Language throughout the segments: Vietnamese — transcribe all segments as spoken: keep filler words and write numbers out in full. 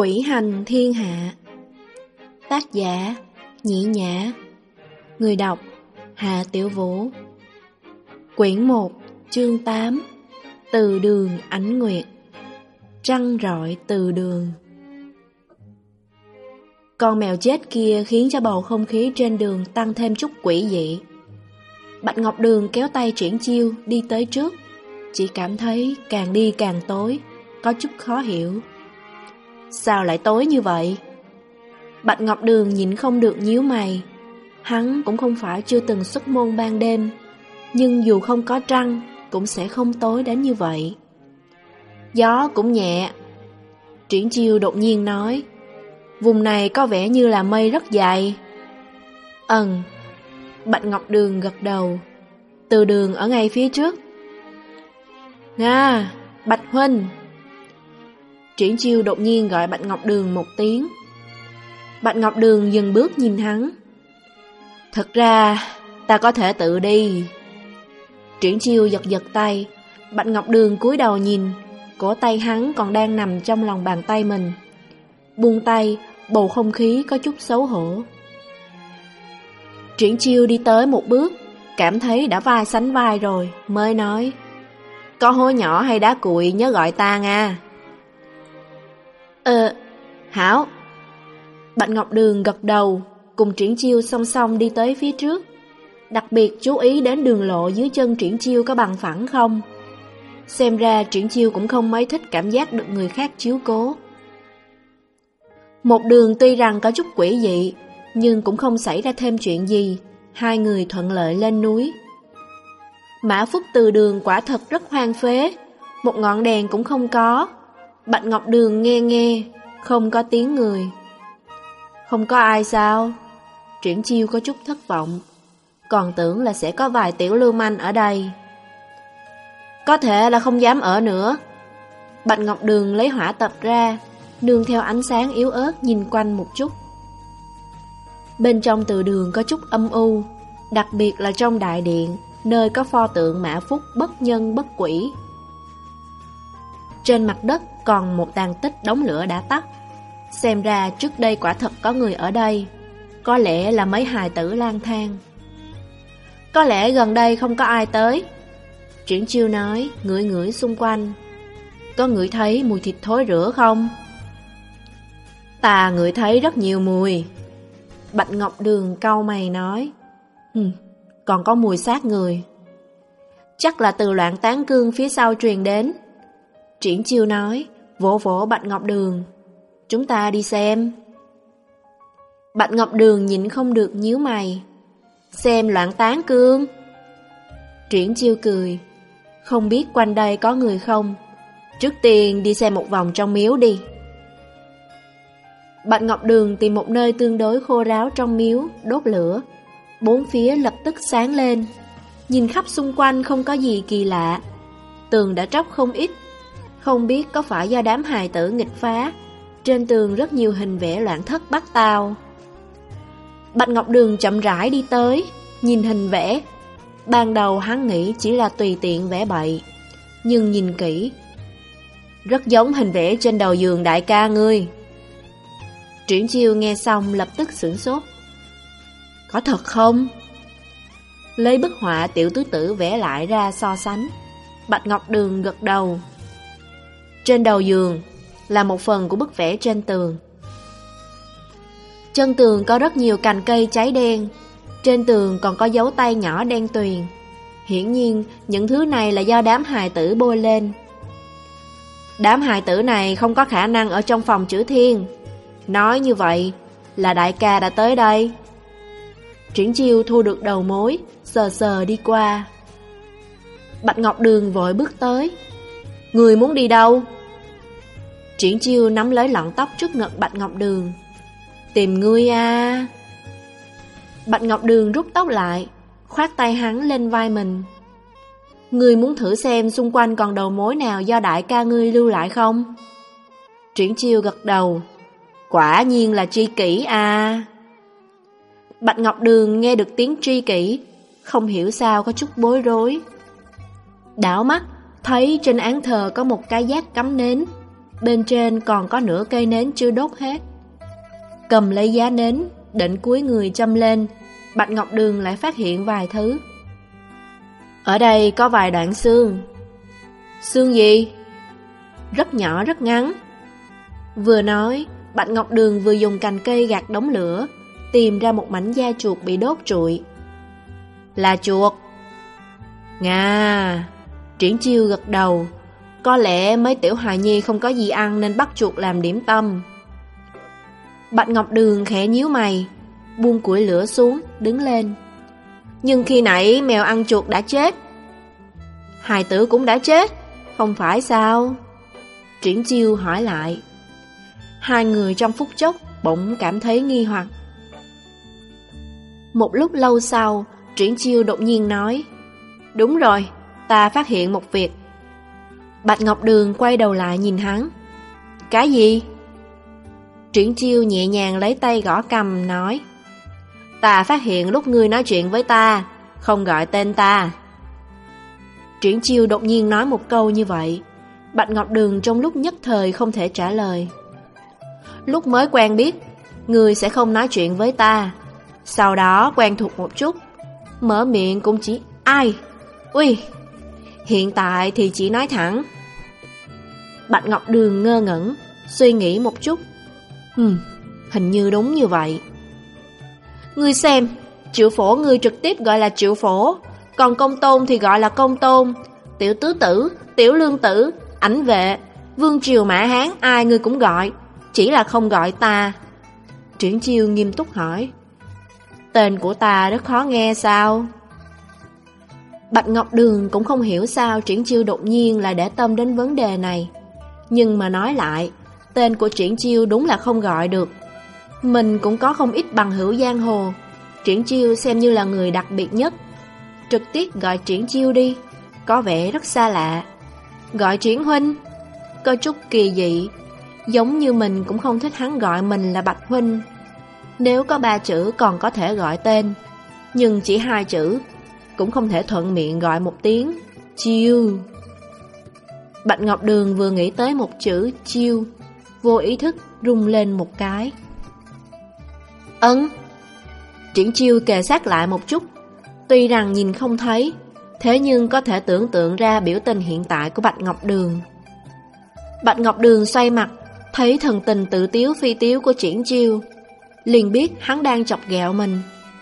Quỷ hành thiên hạ. Tác giả Nhĩ Nhã. Người đọc Hà Tiểu Vũ. Quyển một, chương tám. Từ đường ánh nguyệt. Trăng rọi từ đường. Con mèo chết kia khiến cho bầu không khí trên đường tăng thêm chút quỷ dị. Bạch Ngọc Đường kéo tay Triển Chiêu đi tới trước, chỉ cảm thấy càng đi càng tối, có chút khó hiểu. Sao lại tối như vậy? Bạch Ngọc Đường nhịn không được nhíu mày. Hắn cũng không phải chưa từng xuất môn ban đêm, nhưng dù không có trăng cũng sẽ không tối đến như vậy. Gió cũng nhẹ. Triển Chiêu đột nhiên nói, vùng này có vẻ như là mây rất dày. Ừm. Bạch Ngọc Đường gật đầu. Từ đường ở ngay phía trước. Nga, Bạch Huynh. Triển Chiêu đột nhiên gọi Bạch Ngọc Đường một tiếng. Bạch Ngọc Đường dừng bước nhìn hắn. Thật ra ta có thể tự đi. Triển Chiêu giật giật tay. Bạch Ngọc Đường cúi đầu nhìn, cổ tay hắn còn đang nằm trong lòng bàn tay mình. Buông tay, bầu không khí có chút xấu hổ. Triển Chiêu đi tới một bước, cảm thấy đã vai sánh vai rồi, mới nói, có hố nhỏ hay đá cuội nhớ gọi ta nha. Ờ, hảo. Bạch Ngọc Đường gật đầu, cùng Triển Chiêu song song đi tới phía trước. Đặc biệt chú ý đến đường lộ dưới chân Triển Chiêu có bằng phẳng không. Xem ra Triển Chiêu cũng không mấy thích cảm giác được người khác chiếu cố. Một đường tuy rằng có chút quỷ dị, nhưng cũng không xảy ra thêm chuyện gì. Hai người thuận lợi lên núi. Mã Phúc từ đường quả thật rất hoang phế, một ngọn đèn cũng không có. Bạch Ngọc Đường nghe nghe, không có tiếng người. Không có ai sao? Triển Chiêu có chút thất vọng, còn tưởng là sẽ có vài tiểu lưu manh ở đây. Có thể là không dám ở nữa. Bạch Ngọc Đường lấy hỏa tập ra, nương theo ánh sáng yếu ớt nhìn quanh một chút. Bên trong từ đường có chút âm u, đặc biệt là trong đại điện, nơi có pho tượng Mã Phúc bất nhân bất quỷ. Trên mặt đất còn một tàn tích đống lửa đã tắt. Xem ra trước đây quả thật có người ở đây. Có lẽ là mấy hài tử lang thang. Có lẽ gần đây không có ai tới. Triển Chiêu nói, ngửi ngửi xung quanh. Có ngửi thấy mùi thịt thối rữa không? Ta ngửi thấy rất nhiều mùi. Bạch Ngọc Đường cau mày nói, Hừ, còn có mùi xác người. Chắc là từ Loạn Tán Cương phía sau truyền đến. Triển Chiêu nói, vỗ vỗ Bạch Ngọc Đường. Chúng ta đi xem. Bạch Ngọc Đường nhịn không được nhíu mày. Xem Loạn Tán Cương? Triển Chiêu cười, không biết quanh đây có người không? Trước tiên đi xem một vòng trong miếu đi. Bạch Ngọc Đường tìm một nơi tương đối khô ráo trong miếu, đốt lửa. Bốn phía lập tức sáng lên. Nhìn khắp xung quanh không có gì kỳ lạ. Tường đã tróc không ít. Không biết có phải do đám hài tử nghịch phá. Trên tường rất nhiều hình vẽ loạn thất bát tao. Bạch Ngọc Đường chậm rãi đi tới, nhìn hình vẽ. Ban đầu hắn nghĩ chỉ là tùy tiện vẽ bậy, nhưng nhìn kỹ, rất giống hình vẽ trên đầu giường đại ca ngươi. Triển Chiêu nghe xong lập tức sửng sốt. Có thật không? Lấy bức họa tiểu tứ tử vẽ lại ra so sánh. Bạch Ngọc Đường gật đầu. Trên đầu giường là một phần của bức vẽ trên tường. Chân tường có rất nhiều cành cây cháy đen. Trên tường còn có dấu tay nhỏ đen tuyền. Hiển nhiên những thứ này là do đám hài tử bôi lên. Đám hài tử này không có khả năng ở trong phòng chữ thiên. Nói như vậy là đại ca đã tới đây. Triển Chiêu thu được đầu mối, sờ sờ đi qua. Bạch Ngọc Đường vội bước tới. Người muốn đi đâu? Triển Chiêu nắm lấy lọn tóc trước ngực Bạch Ngọc Đường. Tìm ngươi à. Bạch Ngọc Đường rút tóc lại, khoát tay hắn lên vai mình. Ngươi muốn thử xem xung quanh còn đầu mối nào do đại ca ngươi lưu lại không? Triển Chiêu gật đầu. Quả nhiên là tri kỷ à. Bạch Ngọc Đường nghe được tiếng tri kỷ, không hiểu sao có chút bối rối. Đảo mắt, thấy trên án thờ có một cái giác cắm nến. bên trên còn có nửa cây nến chưa đốt hết. Cầm lấy giá nến, định cúi người châm lên, Bạch Ngọc Đường lại phát hiện vài thứ. Ở đây có vài đoạn xương. Xương gì? Rất nhỏ rất ngắn. Vừa nói, Bạch Ngọc Đường vừa dùng cành cây gạt đống lửa, tìm ra một mảnh da chuột bị đốt trụi. Là chuột. Ngà, Triển Chiêu gật đầu. Có lẽ mấy tiểu hài nhi không có gì ăn nên bắt chuột làm điểm tâm. Bạch Ngọc Đường khẽ nhíu mày, buông củi lửa xuống, đứng lên. Nhưng khi nãy mèo ăn chuột đã chết. Hài tử cũng đã chết, không phải sao? Triển Chiêu hỏi lại. Hai người trong phút chốc bỗng cảm thấy nghi hoặc. Một lúc lâu sau, Triển Chiêu đột nhiên nói, đúng rồi, ta phát hiện một việc. Bạch Ngọc Đường quay đầu lại nhìn hắn. Cái gì? Triển Chiêu nhẹ nhàng lấy tay gõ cằm nói, ta phát hiện lúc ngươi nói chuyện với ta, không gọi tên ta. Triển Chiêu đột nhiên nói một câu như vậy, Bạch Ngọc Đường trong lúc nhất thời không thể trả lời. Lúc mới quen biết, ngươi sẽ không nói chuyện với ta. Sau đó quen thuộc một chút, mở miệng cũng chỉ ai, ui. Hiện tại thì chỉ nói thẳng. Bạch Ngọc Đường ngơ ngẩn, suy nghĩ một chút. Hừm, hình như đúng như vậy. Ngươi xem, Triệu Phổ ngươi trực tiếp gọi là Triệu Phổ, còn Công Tôn thì gọi là Công Tôn, Tiểu Tứ Tử, Tiểu Lương Tử, Ảnh Vệ, Vương Triều Mã Hán ai ngươi cũng gọi, chỉ là không gọi ta. Triển Chiêu nghiêm túc hỏi, tên của ta rất khó nghe sao? Bạch Ngọc Đường cũng không hiểu sao Triển Chiêu đột nhiên lại để tâm đến vấn đề này. Nhưng mà nói lại, tên của Triển Chiêu đúng là không gọi được. Mình cũng có không ít bằng hữu giang hồ, Triển Chiêu xem như là người đặc biệt nhất. Trực tiếp gọi Triển Chiêu đi, có vẻ rất xa lạ. Gọi Triển Huynh, có chút kỳ dị, giống như mình cũng không thích hắn gọi mình là Bạch Huynh. Nếu có ba chữ còn có thể gọi tên, nhưng chỉ hai chữ, cũng không thể thuận miệng gọi một tiếng Chiêu. Bạch Ngọc Đường vừa nghĩ tới một chữ Chiêu, vô ý thức rung lên một cái. Ấn. Triển Chiêu kề sát lại một chút, tuy rằng nhìn không thấy, thế nhưng có thể tưởng tượng ra biểu tình hiện tại của Bạch Ngọc Đường. Bạch Ngọc Đường xoay mặt, thấy thần tình tự tiếu phi tiếu của Triển Chiêu, liền biết hắn đang chọc ghẹo mình.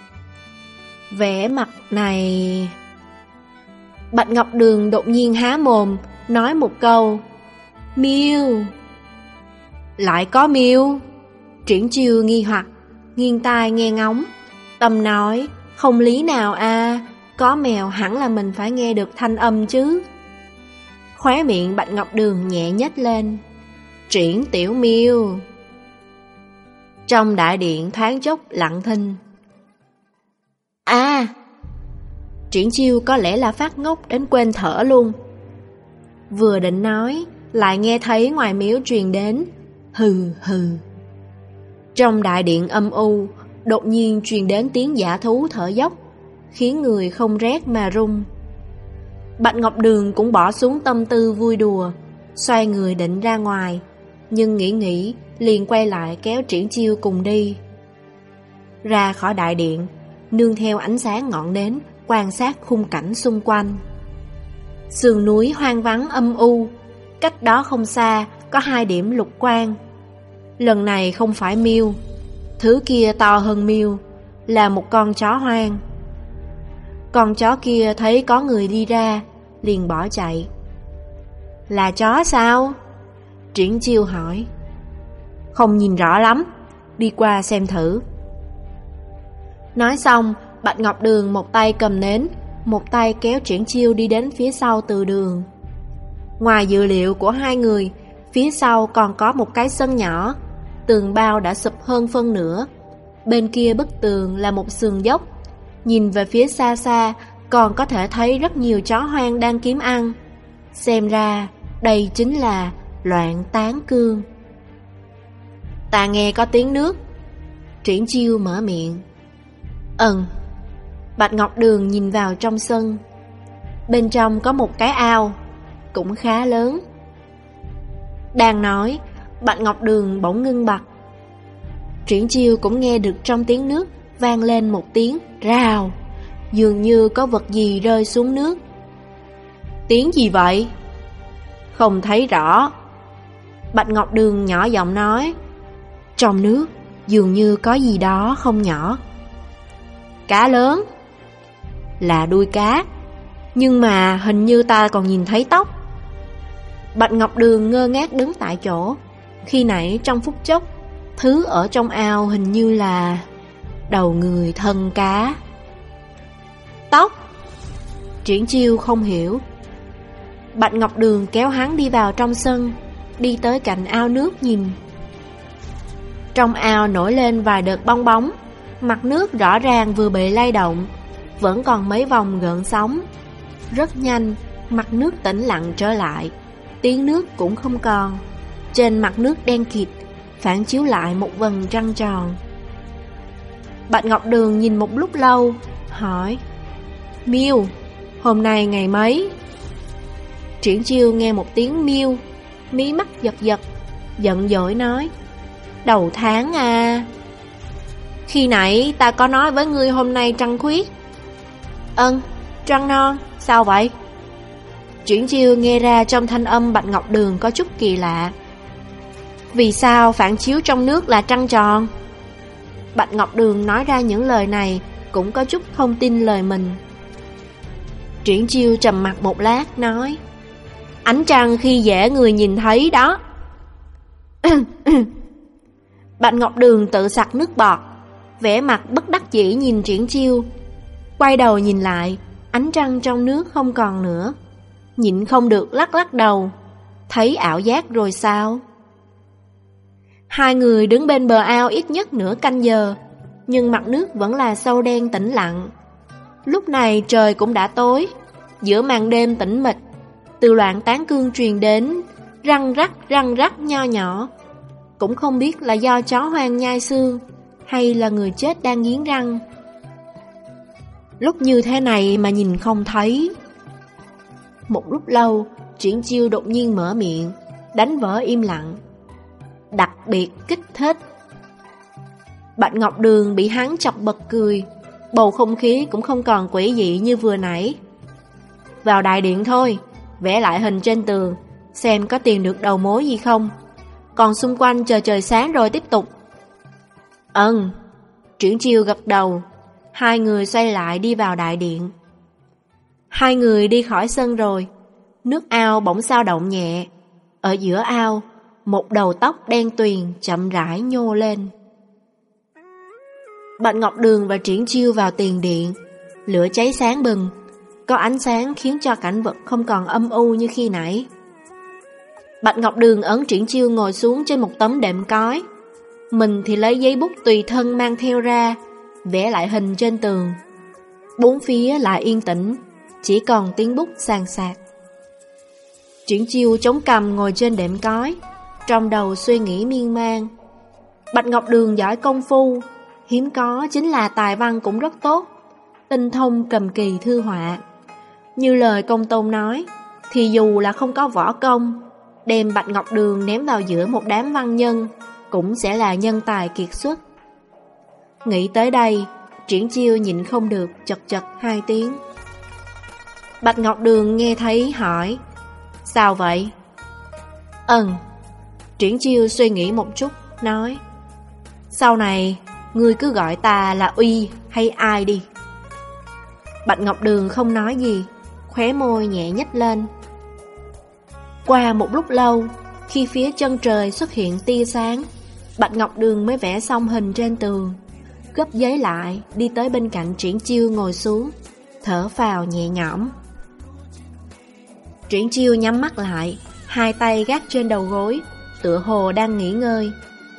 Vẻ mặt này... Bạch Ngọc Đường đột nhiên há mồm, nói một câu, Miêu. Lại có Miêu? Triển Chiêu nghi hoặc, nghiêng tai nghe ngóng. Tâm nói, không lý nào a, có mèo hẳn là mình phải nghe được thanh âm chứ. Khóe miệng Bạch Ngọc Đường nhẹ nhếch lên, Triển Tiểu Miêu. Trong đại điện thoáng chốc lặng thinh. À, Triển Chiêu có lẽ là phát ngốc đến quên thở luôn. Vừa định nói, lại nghe thấy ngoài miếu truyền đến hừ hừ. Trong đại điện âm u, đột nhiên truyền đến tiếng dã thú thở dốc, khiến người không rét mà run. Bạch Ngọc Đường cũng bỏ xuống tâm tư vui đùa, xoay người định ra ngoài, nhưng nghĩ nghĩ liền quay lại kéo Triển Chiêu cùng đi. Ra khỏi đại điện, nương theo ánh sáng ngọn nến quan sát khung cảnh xung quanh. Sườn núi hoang vắng âm u, cách đó không xa có hai điểm lục quang. Lần này không phải miêu, thứ kia to hơn miêu, là một con chó hoang. Con chó kia thấy có người đi ra, liền bỏ chạy. Là chó sao? Triển Chiêu hỏi. Không nhìn rõ lắm, đi qua xem thử. Nói xong, Bạch Ngọc Đường một tay cầm nến, một tay kéo Triển Chiêu đi đến phía sau từ đường. Ngoài dự liệu của hai người, phía sau còn có một cái sân nhỏ, tường bao đã sụp hơn phân nửa. Bên kia bức tường là một sườn dốc, nhìn về phía xa xa còn có thể thấy rất nhiều chó hoang đang kiếm ăn. Xem ra đây chính là loạn tán cương. Ta nghe có tiếng nước. Triển Chiêu mở miệng. Ừm. Bạch Ngọc Đường nhìn vào trong sân. Bên trong có một cái ao, cũng khá lớn. Đang nói, Bạch Ngọc Đường bỗng ngưng bặt. Triển Chiêu cũng nghe được trong tiếng nước vang lên một tiếng rào, dường như có vật gì rơi xuống nước. Tiếng gì vậy? Không thấy rõ. Bạch Ngọc Đường nhỏ giọng nói. Trong nước dường như có gì đó không nhỏ. Cá lớn. Là đuôi cá, nhưng mà hình như ta còn nhìn thấy tóc. Bạch Ngọc Đường ngơ ngác đứng tại chỗ. Khi nãy trong phút chốc, thứ ở trong ao hình như là đầu người thân cá. Tóc? Triển Chiêu không hiểu. Bạch Ngọc Đường kéo hắn đi vào trong sân, đi tới cạnh ao nước nhìn. Trong ao nổi lên vài đợt bong bóng, mặt nước rõ ràng vừa bị lay động, vẫn còn mấy vòng gợn sóng. Rất nhanh, mặt nước tĩnh lặng trở lại, tiếng nước cũng không còn. Trên mặt nước đen kịt, phản chiếu lại một vầng trăng tròn. Bạch Ngọc Đường nhìn một lúc lâu, hỏi: Miêu, hôm nay ngày mấy? Triển Chiêu nghe một tiếng miêu, mí mắt giật giật, giận dỗi nói: Đầu tháng à. Khi nãy ta có nói với ngươi hôm nay trăng khuyết. Ân, trăng non, sao vậy? Triển Chiêu nghe ra trong thanh âm Bạch Ngọc Đường có chút kỳ lạ. Vì sao phản chiếu trong nước là trăng tròn? Bạch Ngọc Đường nói ra những lời này cũng có chút không tin lời mình. Triển Chiêu trầm mặt một lát nói: Ánh trăng khi dễ người nhìn thấy đó. Bạch Ngọc Đường tự sặc nước bọt, vẻ mặt bất đắc dĩ nhìn Triển Chiêu. Quay đầu nhìn lại, ánh trăng trong nước không còn nữa, nhịn không được lắc lắc đầu. Thấy ảo giác rồi sao? Hai người đứng bên bờ ao ít nhất nửa canh giờ, nhưng mặt nước vẫn là sâu đen tĩnh lặng. Lúc này trời cũng đã tối, giữa màn đêm tĩnh mịch, từ loạn tán cương truyền đến răng rắc răng rắc nho nhỏ. Cũng không biết là do chó hoang nhai xương hay là người chết đang nghiến răng. Lúc như thế này mà nhìn không thấy. Một lúc lâu, Triển Chiêu đột nhiên mở miệng, đánh vỡ im lặng: Đặc biệt kích thích. Bạch Ngọc Đường bị hắn chọc bật cười, bầu không khí cũng không còn quỷ dị như vừa nãy. Vào đại điện thôi, vẽ lại hình trên tường, xem có tìm được đầu mối gì không. Còn xung quanh chờ trời sáng rồi tiếp tục. Ừm. Triển Chiêu gật đầu. Hai người xoay lại đi vào đại điện. Hai người đi khỏi sân rồi, nước ao bỗng xao động nhẹ. Ở giữa ao, một đầu tóc đen tuyền chậm rãi nhô lên. Bạch Ngọc Đường và Triển Chiêu vào tiền điện. Lửa cháy sáng bừng, có ánh sáng khiến cho cảnh vật không còn âm u như khi nãy. Bạch Ngọc Đường ấn Triển Chiêu ngồi xuống trên một tấm đệm cói, mình thì lấy giấy bút tùy thân mang theo ra, vẽ lại hình trên tường. Bốn phía lại yên tĩnh, chỉ còn tiếng bút xàn xạc. Triển Chiêu chống cằm ngồi trên đệm cói, trong đầu suy nghĩ miên man. Bạch Ngọc Đường giỏi công phu, hiếm có chính là tài văn cũng rất tốt, tinh thông cầm kỳ thư họa. Như lời Công Tôn nói, thì dù là không có võ công, đem Bạch Ngọc Đường ném vào giữa một đám văn nhân cũng sẽ là nhân tài kiệt xuất. Nghĩ tới đây, Triển Chiêu nhịn không được chật chật hai tiếng. Bạch Ngọc Đường nghe thấy hỏi: Sao vậy? Ừm. Triển Chiêu suy nghĩ một chút, nói: Sau này, ngươi cứ gọi ta là Uy hay ai đi. Bạch Ngọc Đường không nói gì, khóe môi nhẹ nhếch lên. Qua một lúc lâu, khi phía chân trời xuất hiện tia sáng, Bạch Ngọc Đường mới vẽ xong hình trên tường, gấp giấy lại, đi tới bên cạnh Triển Chiêu ngồi xuống, thở phào nhẹ nhõm. Triển Chiêu nhắm mắt lại, hai tay gác trên đầu gối, tựa hồ đang nghỉ ngơi.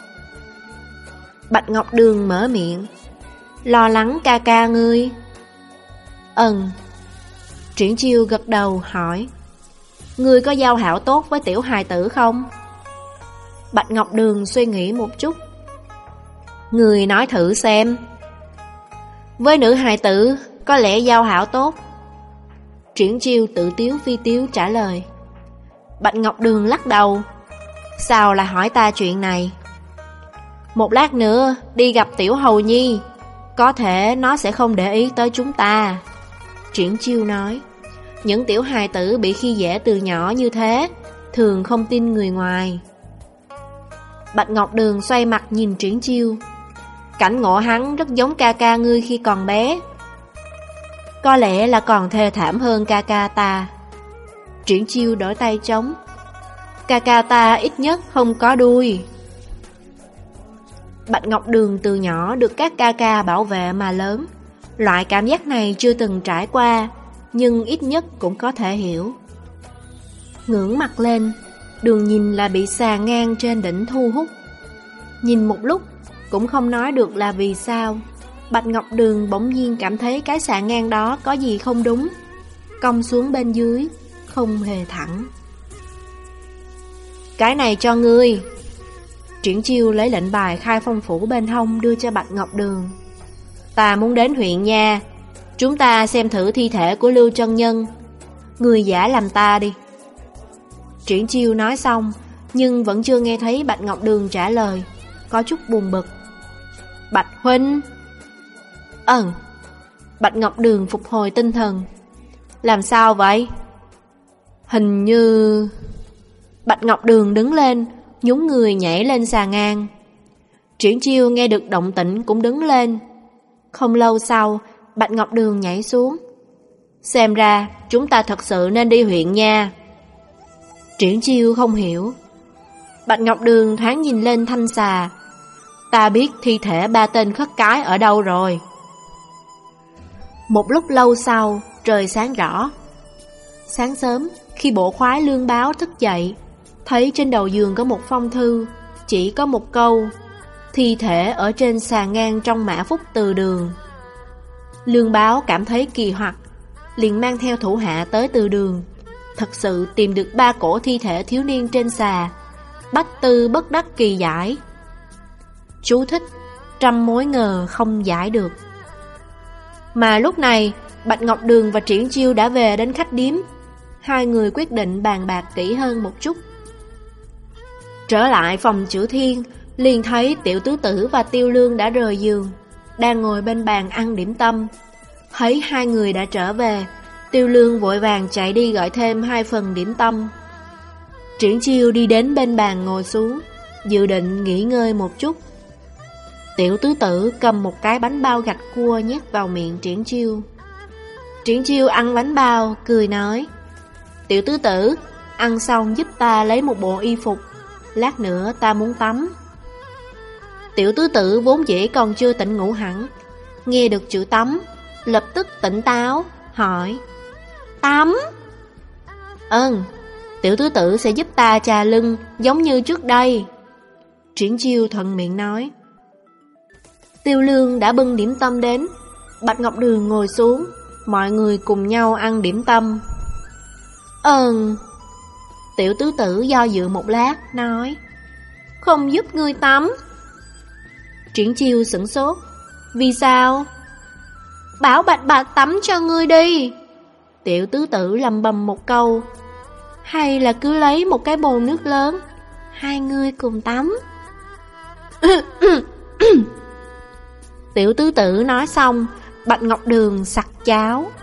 Bạch Ngọc Đường mở miệng: Lo lắng ca ca ngươi. Ừm. Triển Chiêu gật đầu hỏi: Ngươi có giao hảo tốt với tiểu hài tử không? Bạch Ngọc Đường suy nghĩ một chút. Ngươi nói thử xem. Với nữ hài tử có lẽ giao hảo tốt. Triển Chiêu tự tiếu phi tiếu trả lời. Bạch Ngọc Đường lắc đầu. Sao lại hỏi ta chuyện này? Một lát nữa đi gặp Tiểu Hầu Nhi, có thể nó sẽ không để ý tới chúng ta. Triển Chiêu nói, những tiểu hài tử bị khi dễ từ nhỏ như thế thường không tin người ngoài. Bạch Ngọc Đường xoay mặt nhìn Triển Chiêu. Cảnh ngộ hắn rất giống ca ca ngươi khi còn bé. Có lẽ là còn thê thảm hơn ca ca ta. Triển Chiêu đổi tay trống. Ca ca ta ít nhất không có đuôi. Bạch Ngọc Đường từ nhỏ được các ca ca bảo vệ mà lớn. Loại cảm giác này chưa từng trải qua, nhưng ít nhất cũng có thể hiểu. Ngưỡng mặt lên, Đường nhìn là bị xà ngang trên đỉnh thu hút. Nhìn một lúc cũng không nói được là vì sao, Bạch Ngọc Đường bỗng nhiên cảm thấy cái xà ngang đó có gì không đúng. Cong xuống bên dưới, không hề thẳng. Cái này cho ngươi. Triển Chiêu lấy lệnh bài khai phong phủ bên hông đưa cho Bạch Ngọc Đường. Ta muốn đến huyện nha, chúng ta xem thử thi thể của Lưu Chân Nhân. Người giả làm ta đi. Triển Chiêu nói xong, nhưng vẫn chưa nghe thấy Bạch Ngọc Đường trả lời, có chút buồn bực. Bạch huynh. Ừm. Bạch Ngọc Đường phục hồi tinh thần. Làm sao vậy? Hình như... Bạch Ngọc Đường đứng lên, nhún người nhảy lên xà ngang. Triển Chiêu nghe được động tĩnh cũng đứng lên. Không lâu sau, Bạch Ngọc Đường nhảy xuống. Xem ra chúng ta thật sự nên đi huyện nha. Triển Chiêu không hiểu. Bạch Ngọc Đường thoáng nhìn lên thanh xà. Ta biết thi thể ba tên khất cái ở đâu rồi. Một lúc lâu sau, trời sáng rõ. Sáng sớm, khi bộ khoái Lương Báo thức dậy, thấy trên đầu giường có một phong thư, chỉ có một câu: thi thể ở trên sàn ngang trong mã phúc từ đường. Lương Báo cảm thấy kỳ hoặc, liền mang theo thủ hạ tới từ đường. Thật sự tìm được ba cổ thi thể thiếu niên trên xà. Bách tư bất đắc kỳ giải. Chú thích: trăm mối ngờ không giải được. Mà lúc này Bạch Ngọc Đường và Triển Chiêu đã về đến khách điếm. Hai người quyết định bàn bạc kỹ hơn một chút. Trở lại phòng Chữ Thiên, liền thấy Tiểu Tứ Tử và Tiêu Lương đã rời giường, đang ngồi bên bàn ăn điểm tâm. Thấy hai người đã trở về, Tiêu Lương vội vàng chạy đi gọi thêm hai phần điểm tâm. Triển Chiêu đi đến bên bàn ngồi xuống, dự định nghỉ ngơi một chút. Tiểu Tứ Tử cầm một cái bánh bao gạch cua nhét vào miệng Triển Chiêu. Triển Chiêu ăn bánh bao, cười nói: Tiểu Tứ Tử, ăn xong giúp ta lấy một bộ y phục, lát nữa ta muốn tắm. Tiểu Tứ Tử vốn dĩ còn chưa tỉnh ngủ hẳn, nghe được chữ tắm, lập tức tỉnh táo, hỏi: Tắm? Ừm, Tiểu Tứ Tử sẽ giúp ta chà lưng giống như trước đây. Triển Chiêu thuận miệng nói. Tiêu Lương đã bưng điểm tâm đến. Bạch Ngọc Đường ngồi xuống, mọi người cùng nhau ăn điểm tâm. Ừm. Tiểu Tứ Tử do dự một lát, nói: Không giúp ngươi tắm. Triển Chiêu sửng sốt. Vì sao? Bảo Bạch Bạch tắm cho ngươi đi. Tiểu Tứ Tử lầm bầm một câu. Hay là cứ lấy một cái bồn nước lớn, hai ngươi cùng tắm. Tiểu Tứ Tử nói xong, Bạch Ngọc Đường sặc cháo.